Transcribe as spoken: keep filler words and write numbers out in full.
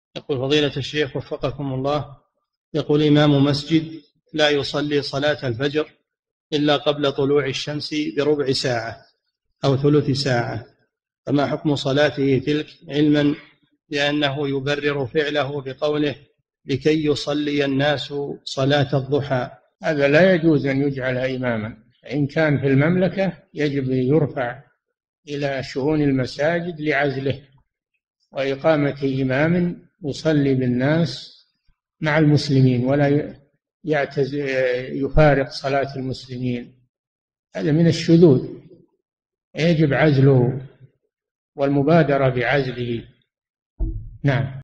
يقول فضيلة الشيخ وفقكم الله، يقول إمام مسجد لا يصلي صلاة الفجر إلا قبل طلوع الشمس بربع ساعة أو ثلث ساعة، فما حكم صلاته تلك، علما بأنه يبرر فعله بقوله لكي يصلي الناس صلاة الضحى؟ هذا لا يجوز أن يجعل إماما. إن كان في المملكة يجب يرفع إلى شؤون المساجد لعزله وإقامة إمام يصلي بالناس مع المسلمين ولا يعتز يفارق صلاة المسلمين، هذا من الشذوذ، يجب عزله والمبادرة بعزله. نعم.